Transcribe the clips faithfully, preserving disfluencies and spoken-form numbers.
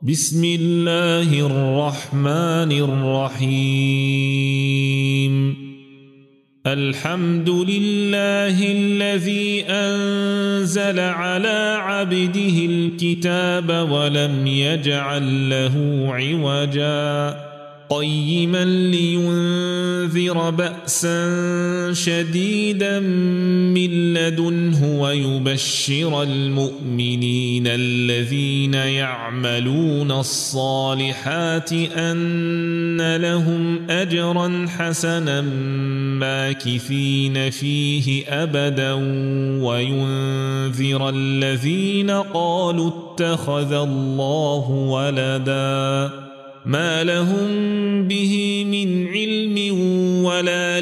بسم الله الرحمن الرحيم الحمد لله الذي أنزل على عبده الكتاب ولم يجعل له عوجا قيما لينذر بأسا شديدا من لدنه ويبشر المؤمنين الذين يعملون الصالحات أن لهم أجرا حسنا ماكثين فيه أبدا وينذر الذين قالوا اتخذ الله ولدا ما لهم به من علم ولا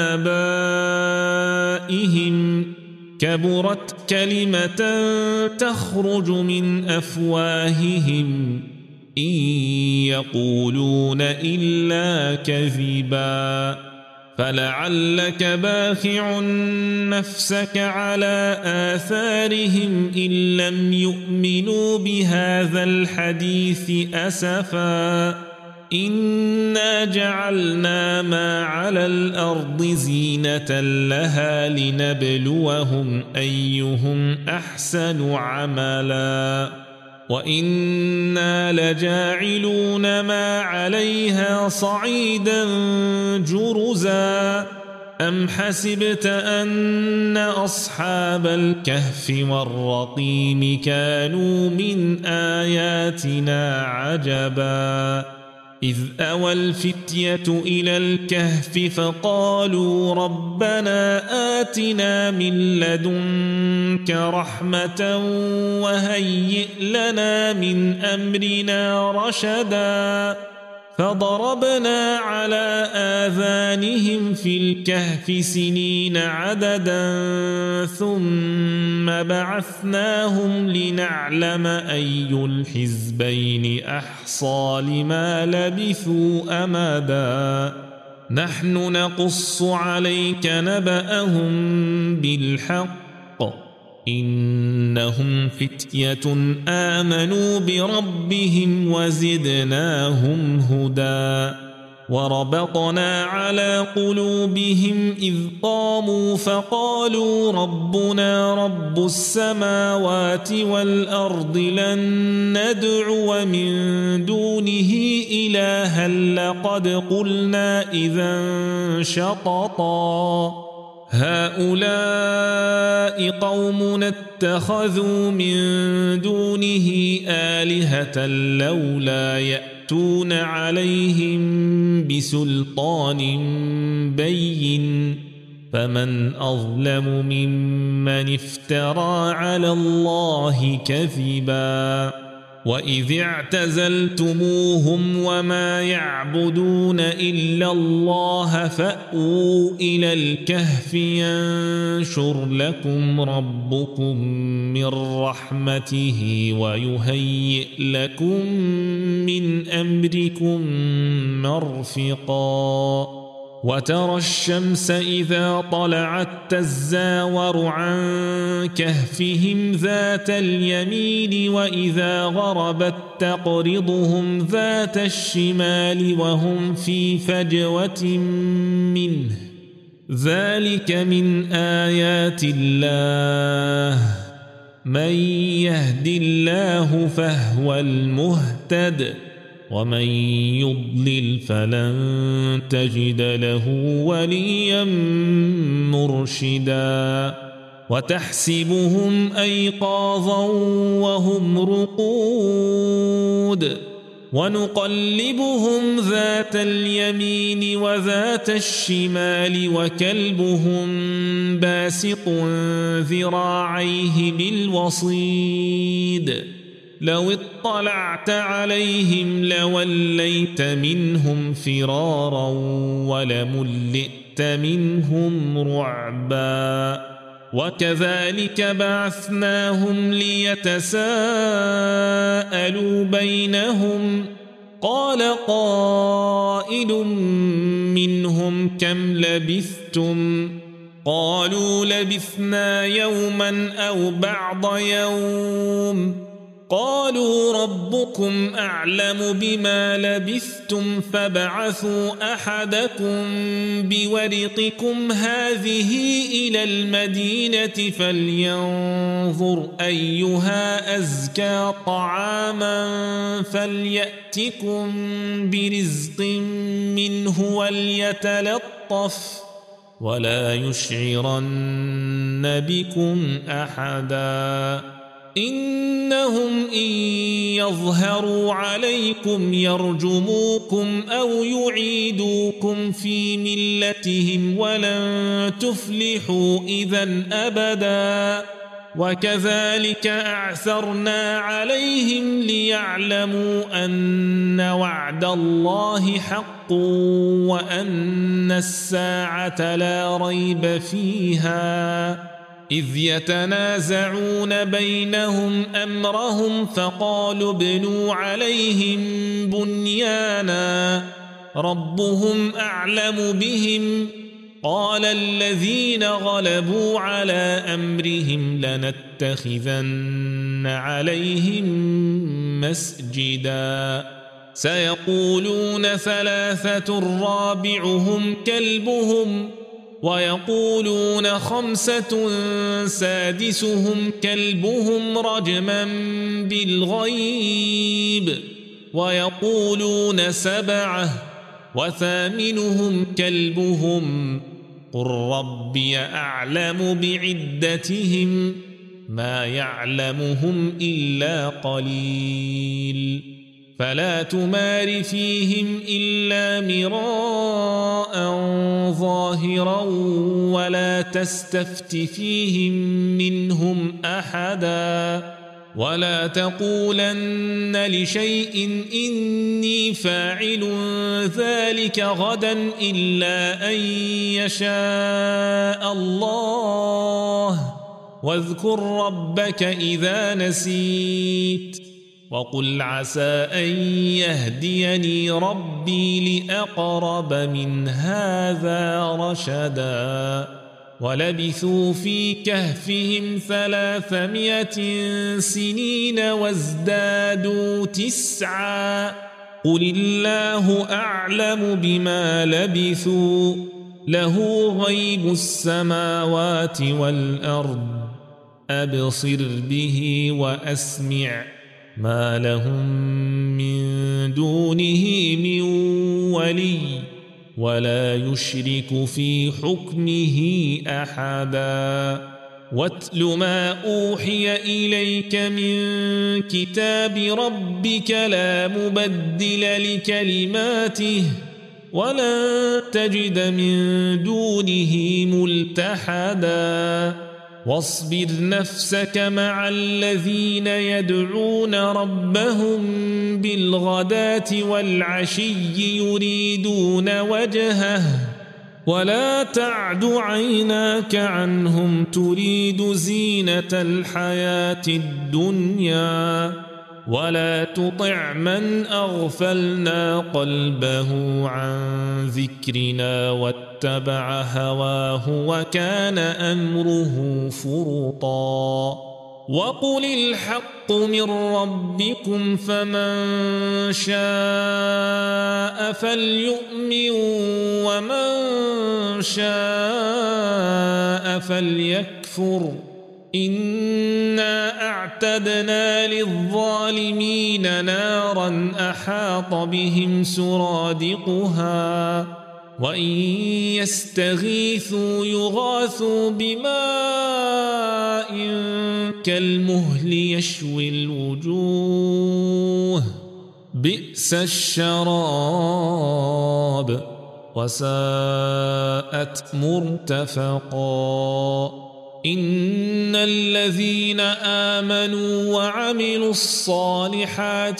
لآبائهم كبرت كلمة تخرج من أفواههم إن يقولون إلا كذبا فلعلك باخع نفسك على آثارهم إن لم يؤمنوا بهذا الحديث أسفا إنا جعلنا ما على الأرض زينة لها لنبلوهم أيهم أحسن عملا وإنا لجاعلون ما عليها صعيدا جرزا أم حسبت أن أصحاب الكهف والرقيم كانوا من آياتنا عجبا إذ أوى الفتية إلى الكهف فقالوا ربنا آتنا من لدنك رحمة وهيئ لنا من أمرنا رشدا فضربنا على آذانهم في الكهف سنين عددا ثم بعثناهم لنعلم أي الحزبين أحصى لما لبثوا أمدا نحن نقص عليك نبأهم بالحق إنهم فتية آمنوا بربهم وزدناهم هدى وربطنا على قلوبهم إذ قاموا فقالوا ربنا رب السماوات والأرض لن ندعو من دونه إلها لقد قلنا إذا شططا هؤلاء قومنا اتخذوا من دونه آلهة لولا يأتون عليهم بسلطان بين فمن أظلم ممن افترى على الله كذبا وإذ اعتزلتموهم وما يعبدون إلا الله فأووا إلى الكهف ينشر لكم ربكم من رحمته ويهيئ لكم من أمركم مرفقا وترى الشمس إذا طلعت تزاور عن كهفهم ذات اليمين وإذا غربت تقرضهم ذات الشمال وهم في فجوة منه ذلك من آيات الله من يهد الله فهو المهتد ومن يضلل فلن تجد له وليا مرشدا وتحسبهم أيقاظا وهم رقود ونقلبهم ذات اليمين وذات الشمال وكلبهم باسط ذراعيه بالوصيد لو اطلعت عليهم لوليت منهم فرارا ولملئت منهم رعبا وكذلك بعثناهم ليتساءلوا بينهم قال قائل منهم كم لبثتم قالوا لبثنا يوما أو بعض يوم قالوا ربكم أعلم بما لبثتم فابعثوا أحدكم بورقكم هذه إلى المدينة فلينظر أيها أزكى طعاما فليأتكم برزق منه وليتلطف ولا يشعرن بكم أحدا إنهم إن يظهروا عليكم يرجموكم أو يعيدوكم في ملتهم ولن تفلحوا إذا أبدا وكذلك أعثرنا عليهم ليعلموا أن وعد الله حق وأن الساعة لا ريب فيها إذ يتنازعون بينهم أمرهم فقالوا ابنوا عليهم بنيانا ربهم أعلم بهم قال الذين غلبوا على أمرهم لنتخذن عليهم مسجدا سيقولون ثلاثة رابعهم كلبهم ويقولون خمسة سادسهم كلبهم رجما بالغيب ويقولون سبعة وثامنهم كلبهم قل ربي أعلم بعدتهم ما يعلمهم إلا قليل فلا تمار فيهم إلا مراء ظاهرا ولا تستفت فيهم منهم أحدا ولا تقولن لشيء إني فاعل ذلك غدا إلا أن يشاء الله واذكر ربك إذا نسيت وقل عسى أن يهديني ربي لأقرب من هذا رشدا ولبثوا في كهفهم ثلاثمائة سنين وازدادوا تسعا قل الله أعلم بما لبثوا له غيب السماوات والأرض أبصر به وأسمع ما لهم من دونه من ولي ولا يشرك في حكمه أحدا واتل ما أوحي إليك من كتاب ربك لا مبدل لكلماته ولن تجد من دونه ملتحدا واصبر نفسك مع الذين يدعون ربهم بالغداة والعشي يريدون وجهه ولا تعد عيناك عنهم تريد زينة الحياة الدنيا ولا تطع من أغفلنا قلبه عن ذكرنا واتبع هواه وكان أمره فرطا وقل الحق من ربكم فمن شاء فليؤمن ومن شاء فليكفر إنا أعتدنا للظالمين نارا أحاط بهم سرادقها وإن يستغيثوا يغاثوا بماء كالمهل يشوي الوجوه بئس الشراب وساءت مرتفقا إن الذين آمنوا وعملوا الصالحات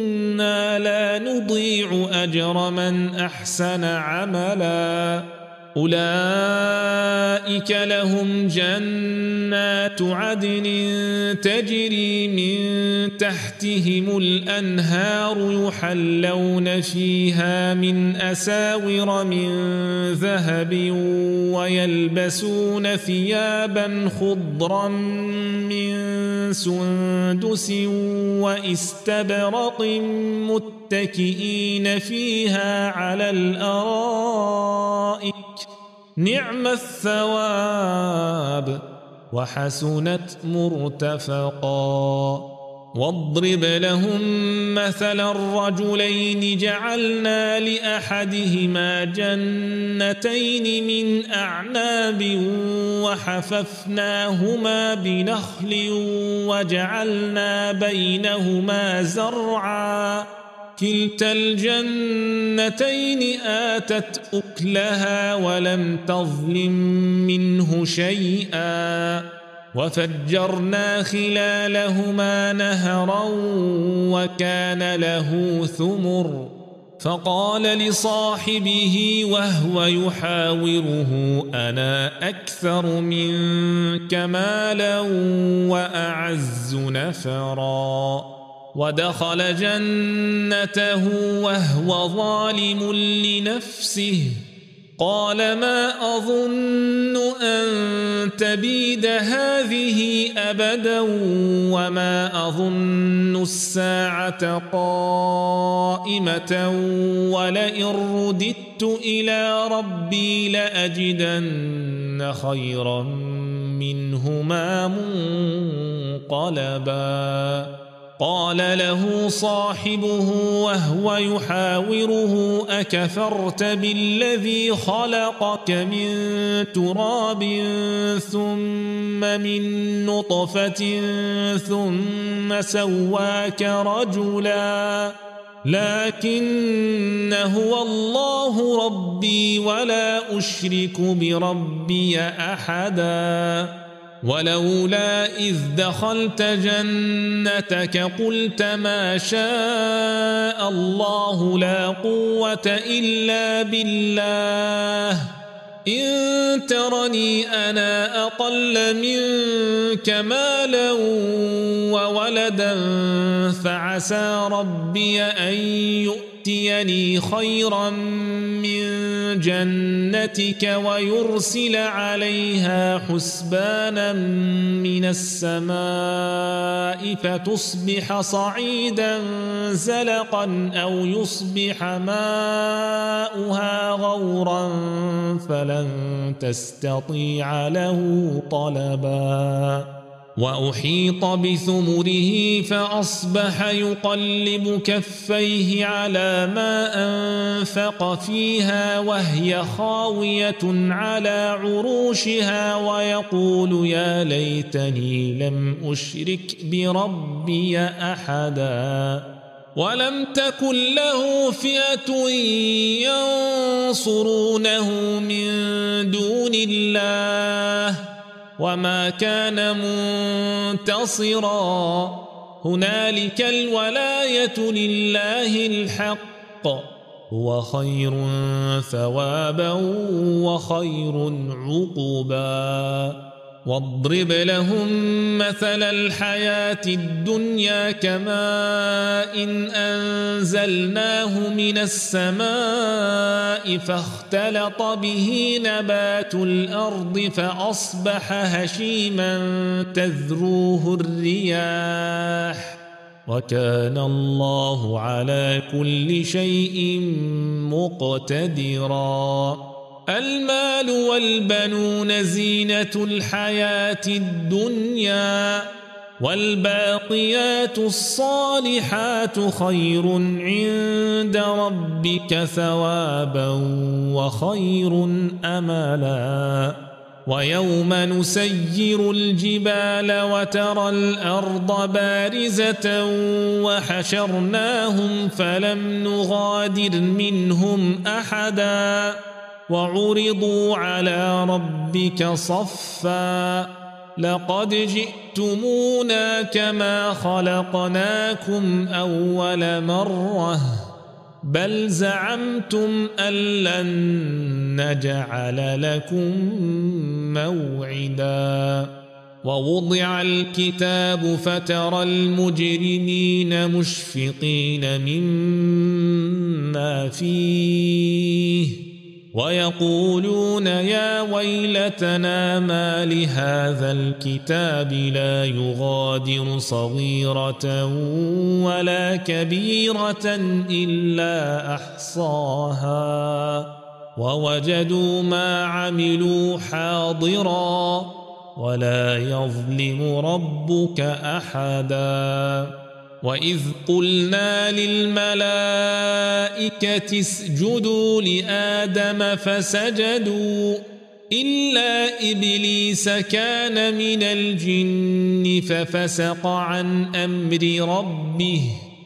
إنا لا نضيع أجر من أحسن عملا أولئك لهم جنات عدن تجري من تحتهم الأنهار يحلون فيها من أساور من ذهب ويلبسون ثيابا خضرا من سندس واستبرق متكئين فيها على الأرائك نعم الثواب وحسنت مرتفقا واضرب لهم مثل الرجلين جعلنا لأحدهما جنتين من أعناب وحففناهما بنخل وجعلنا بينهما زرعا كلتا الجنتين آتت أكلها ولم تظلم منه شيئا وفجرنا خلالهما نهرا وكان له ثمر فقال لصاحبه وهو يحاوره أنا أكثر منك مالا وأعز نفرا ودخل جنته وهو ظالم لنفسه قال ما أظن أن تبيد هذه أبدا وما أظن الساعة قائمة ولئن رددت إلى ربي لأجدن خيرا منهما منقلبا قال له صاحبه وهو يحاوره أكفرت بالذي خلقك من تراب ثم من نطفة ثم سواك رجلا لكن هو الله ربي ولا أشرك بربي أحدا ولولا إذ دخلت جنتك قلت ما شاء الله لا قوة إلا بالله إن ترني أنا أقل منك مالا وولدا فعسى ربي أن يؤتيني خيرا من جنتك ويرسل عليها حسبانا من السماء فتصبح صعيدا زلقا أو يصبح ماؤها غورا فلن تستطيع له طلبا وأحيط بثمره فأصبح يقلب كفيه على ما أنفق فيها وهي خاوية على عروشها ويقول يا ليتني لم أشرك بربي أحدا ولم تكن له فئة ينصرونه من دون الله وما كان منتصرا هنالك الولاية لله الحق هو خير ثوابا وخير عقبا واضرب لهم مثل الحياة الدنيا كماء إن أنزلناه من السماء فاختلط به نبات الأرض فأصبح هشيما تذروه الرياح وكان الله على كل شيء مقتدرا المال والبنون زينة الحياة الدنيا والباقيات الصالحات خير عند ربك ثوابا وخير أملا ويوم نسير الجبال وترى الأرض بارزة وحشرناهم فلم نغادر منهم أحدا وعرضوا على ربك صفا لقد جئتمونا كما خلقناكم أول مرة بل زعمتم أن لن نجعل لكم موعدا ووضع الكتاب فترى المجرمين مشفقين مما فيه ويقولون يا ويلتنا ما لهذا الكتاب لا يغادر صغيرة ولا كبيرة إلا أحصاها ووجدوا ما عملوا حاضرا ولا يظلم ربك أحدا وإذ قلنا للملائكة اسجدوا لآدم فسجدوا إلا إبليس كان من الجن ففسق عن أمر ربه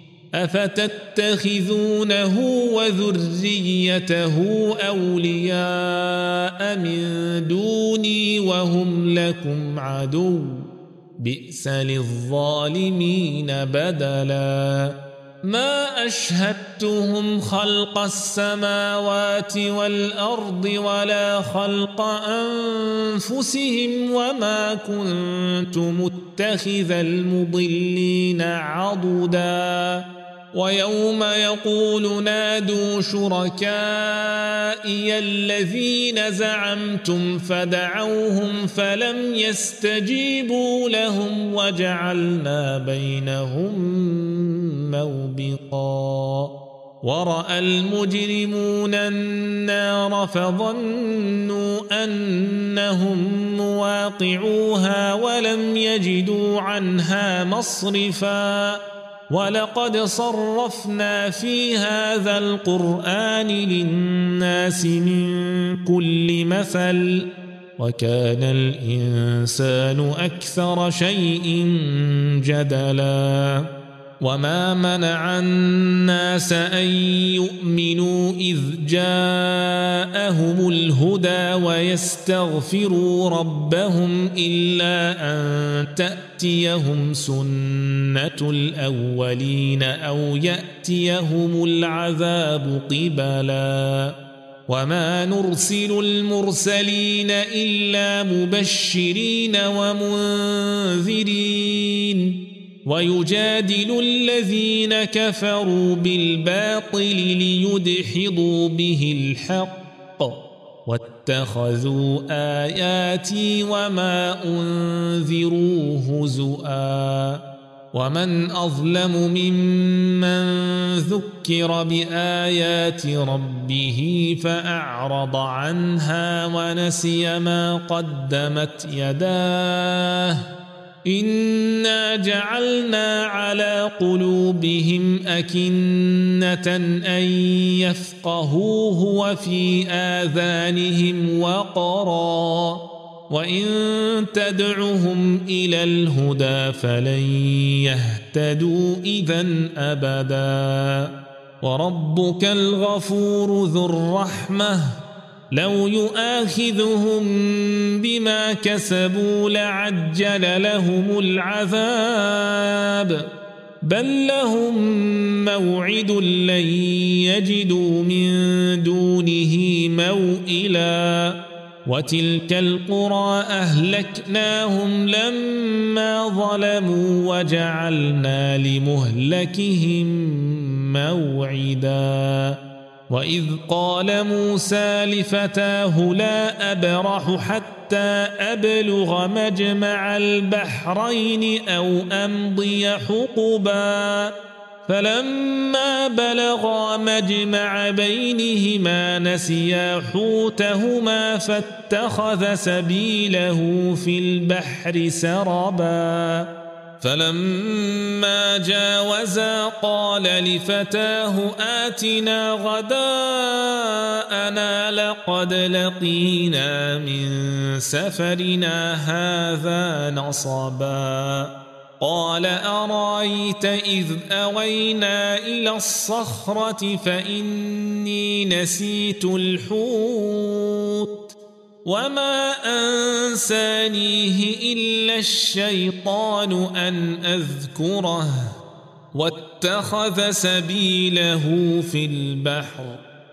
أفتتخذونه وذريته أولياء من دوني وهم لكم عدو بئس للظالمين بدلا ما أشهدتهم خلق السماوات والأرض ولا خلق أنفسهم وما كنت متخذ المضلين عضدا ويوم يقول نادوا شركائي الذين زعمتم فدعوهم فلم يستجيبوا لهم وجعلنا بينهم موبقا ورأى المجرمون النار فظنوا أنهم مواقعوها ولم يجدوا عنها مصرفا ولقد صرفنا في هذا القرآن للناس من كل مثل وكان الإنسان أكثر شيء جدلا وما منع الناس أن يؤمنوا إذ جاءهم الهدى ويستغفروا ربهم إلا أن تأتيهم سنة الأولين أو يأتيهم العذاب قبلا وما نرسل المرسلين إلا مبشرين ومنذرين ويجادل الذين كفروا بالباطل ليدحضوا به الحق واتخذوا آياتي وما أنذروا هزؤا ومن أظلم ممن ذكر بآيات ربه فأعرض عنها ونسي ما قدمت يداه إنا جعلنا على قلوبهم أكنة أن يفقهوه وفي آذانهم وقرا وإن تدعهم إلى الهدى فلن يهتدوا إذن أبدا وربك الغفور ذو الرحمة لو يؤاخذهم بما كسبوا لعجل لهم العذاب بل لهم موعد لن يجدوا من دونه موئلا وتلك القرى أهلكناهم لما ظلموا وجعلنا لمهلكهم موعدا وإذ قال موسى لفتاه لا أبرح حتى أبلغ مجمع البحرين أو أمضي حقبا فلما بلغا مجمع بينهما نسيا حوتهما فاتخذ سبيله في البحر سربا فلما جاوزا قال لفتاه آتنا غداءنا لقد لقينا من سفرنا هذا نصبا قال أرأيت إذ أوينا إلى الصخرة فإني نسيت الحوت وما أنسانيه إلا الشيطان أن أذكره واتخذ سبيله في البحر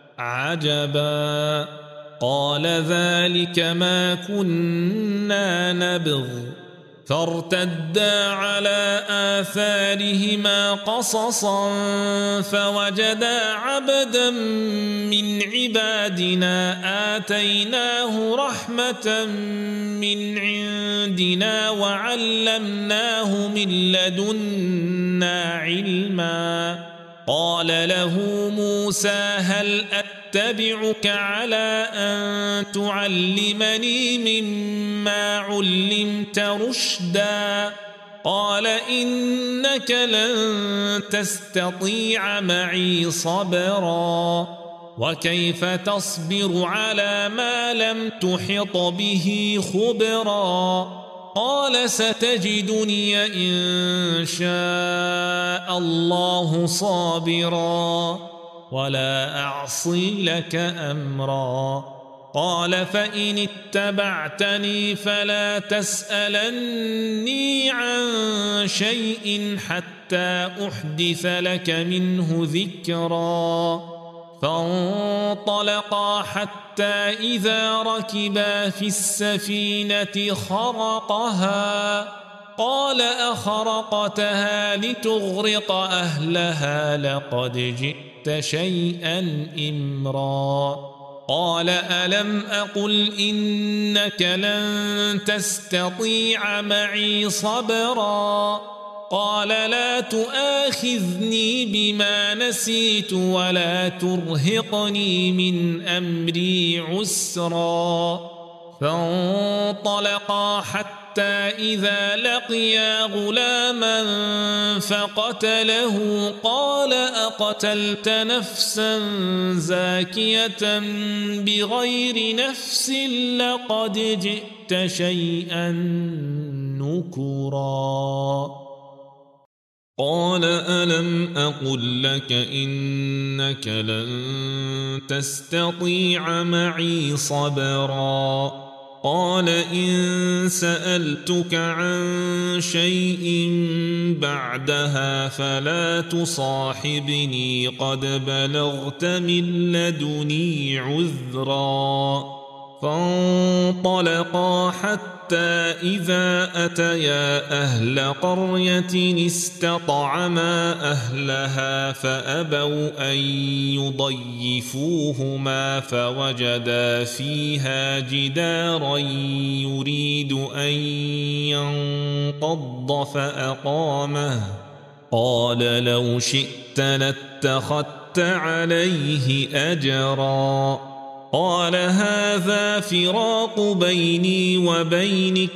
عجبا قال ذلك ما كنا نبغ فارتدا على آثارهما قصصا فوجدا عبدا من عبادنا آتيناه رحمة من عندنا وعلمناه من لدنا علما قال له موسى هل أتبعك على أن تعلمني مما علمت رشدا قال إنك لن تستطيع معي صبرا وكيف تصبر على ما لم تحط به خبرا قال ستجدني إن شاء الله صابرا ولا أعصي لك أمرا قال فإن اتبعتني فلا تسألني عن شيء حتى أحدث لك منه ذكرا فانطلقا حتى إذا ركبا في السفينة خرقها قال أخرقتها لتغرق أهلها لقد جئت شيئا إمرا قال ألم أقل إنك لن تستطيع معي صبرا قال لا تؤاخذني بما نسيت ولا ترهقني من أمري عسرا فانطلقا حتى إذا لقيا غلاما فقتله قال أقتلت نفسا زاكية بغير نفس لقد جئت شيئا نكرا قال ألم أقل لك إنك لن تستطيع معي صبرا قال إن سألتك عن شيء بعدها فلا تصاحبني قد بلغت من لدني عذرا فانطلقا حتى إذا أتيا أهل قرية استطعما أهلها فأبوا أن يضيفوهما فوجدا فيها جدارا يريد أن ينقض فأقامه قال لو شئت لاتخذت عليه أجرا قال هذا فراق بيني وبينك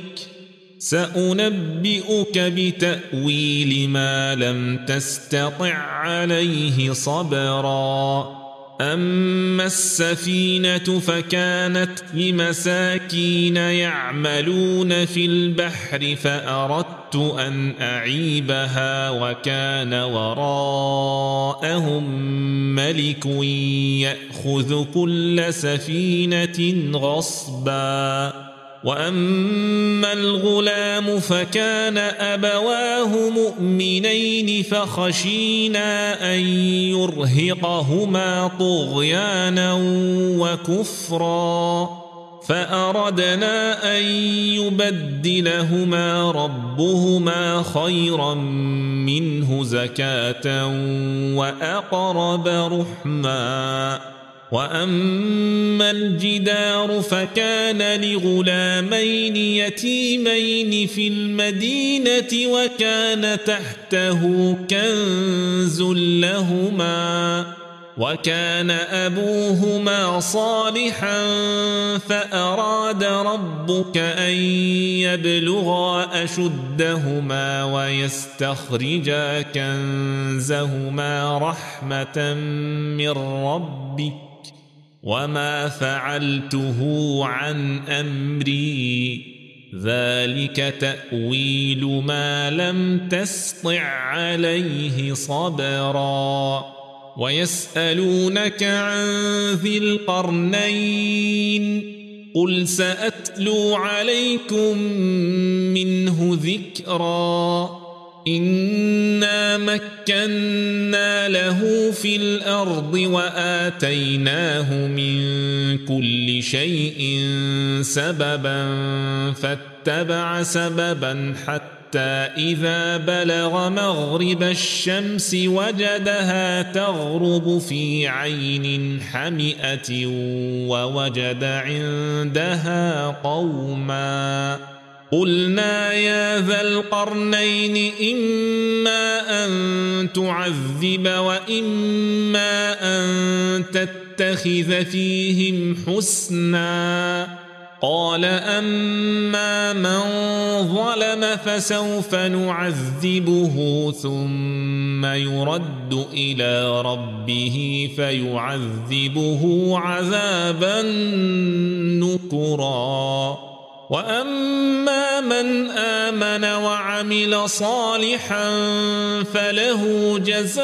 سأنبئك بتأويل ما لم تستطع عليه صبرا أما السفينة فكانت لمساكين يعملون في البحر فأردت أن أعيبها وكان وراءهم ملك يأخذ كل سفينة غصبا وأما الغلام فكان أبواه مؤمنين فخشينا أن يرهقهما طغيانا وكفرا فأردنا أن يبدلهما ربهما خيرا منه زكاة وأقرب رحما وأما الجدار فكان لغلامين يتيمين في المدينة وكان تحته كنز لهما وكان أبوهما صالحا فأراد ربك أن يبلغا أشدهما ويستخرجا كنزهما رحمة من ربك وما فعلته عن أمري ذلك تأويل ما لم تسطع عليه صبرا ويسألونك عن ذي القرنين قل سأتلو عليكم منه ذكرا إنا مكنا مكنا له في الأرض وآتيناه من كل شيء سببا فاتبع سببا حتى إذا بلغ مغرب الشمس وجدها تغرب في عين حمئة ووجد عندها قوما قلنا يا ذا القرنين إما أن تعذب وإما أن تتخذ فيهم حسنا قال أما من ظلم فسوف نعذبه ثم يرد إلى ربه فيعذبه عذابا نكرا وأما من آمن وعمل صالحا فله جزاء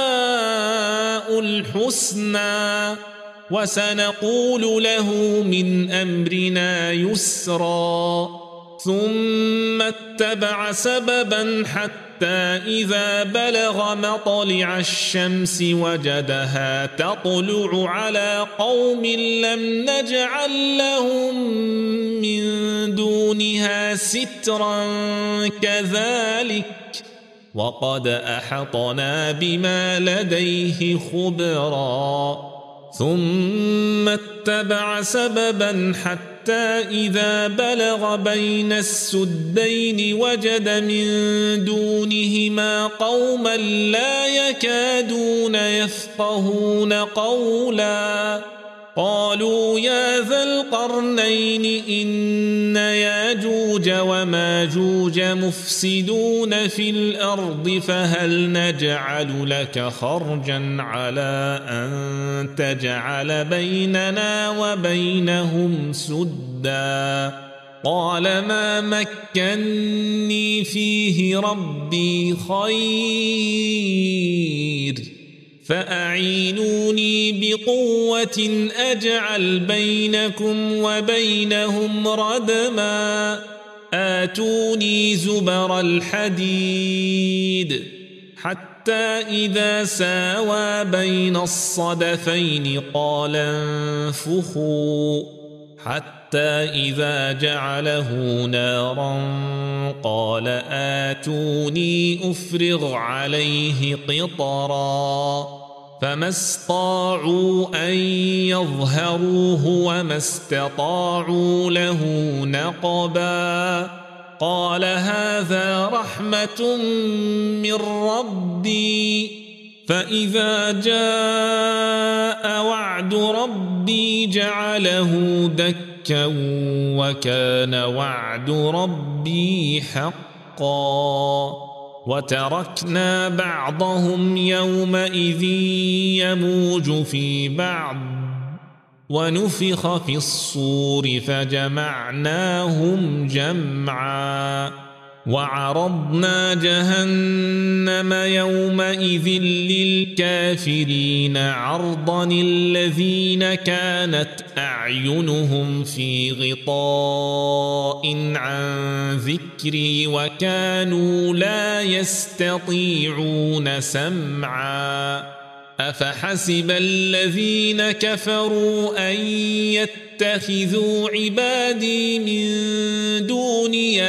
الحسنى وسنقول له من أمرنا يسرا ثم اتبع سببا حتى إذا بلغ مطلع الشمس وجدها تطلع على قوم لم نجعل لهم من دونها سترا كذلك وقد أحطنا بما لديه خبرا ثم اتبع سببا حتى إذا بلغ بين السدين وجد من دونهما قوما لا يكادون يفقهون قولا قالوا يا ذا القرنين إن ياجوج وماجوج مفسدون في الأرض فهل نجعل لك خرجا على أن تجعل بيننا وبينهم سدا قال ما مكني فيه ربي خير فأعينوني بقوة أجعل بينكم وبينهم ردما آتوني زبر الحديد حتى إذا ساوى بين الصدفين قال انفخوا حتى إذا جعله نارا قال آتوني أفرغ عليه قطرا فما استطاعوا أن يظهروه وما استطاعوا له نقبا قال هذا رحمة من ربي فإذا جاء وعد ربي جعله دكا وكان وعد ربي حقا وتركنا بعضهم يومئذ يموج في بعض ونفخ في الصور فجمعناهم جمعا وعرضنا جهنم يومئذ للكافرين عرضا الذين كانت أعينهم في غطاء عن ذكري وكانوا لا يستطيعون سمعا أفحسب الذين كفروا أن يتخذوا عبادي من دوني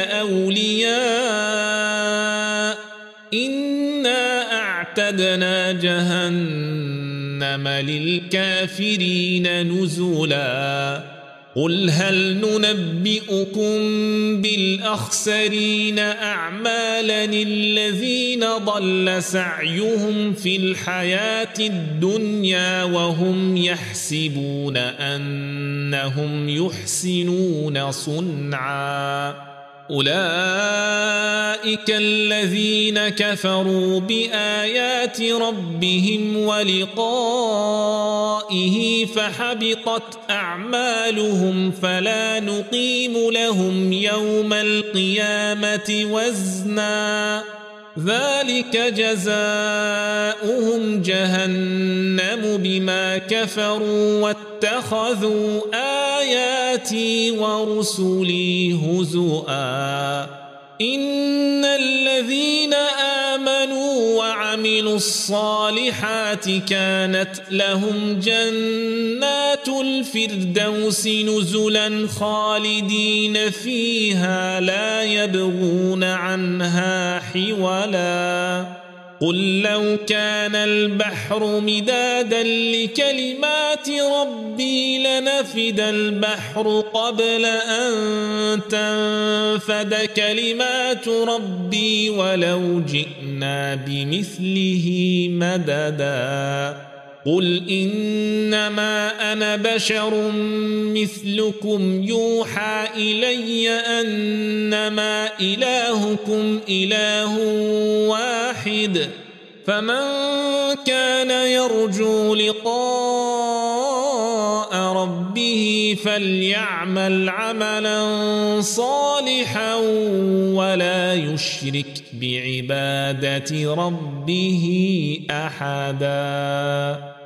أولياء إنا أعتدنا جهنم للكافرين نزلا قل هل ننبئكم بالأخسرين أعمالا الذين ضل سعيهم في الحياة الدنيا وهم يحسبون أنهم يحسنون صنعا أولئك الذين كفروا بآيات ربهم ولقائه فحبطت أعمالهم فلا نقيم لهم يوم القيامة وزنا ذلك جزاؤهم جهنم بما كفروا واتخذوا آياتي ورسلي هزؤا إن الذين آمنوا وعملوا وعملوا الصالحات كانت لهم جنات الفردوس نزلا خالدين فيها لا يبغون عنها حولا قل لو كان البحر مدادا لكلمات ربي لنفد البحر قبل أن تنفد كلمات ربي ولو جئنا بمثله مددا قل إنما أنا بشر مثلكم يوحى إلي أنما إلهكم إله واحد فمن كان يرجو لقاء ربه فليعمل عملا صالحا ولا يشرك بعبادة ربه أحدا.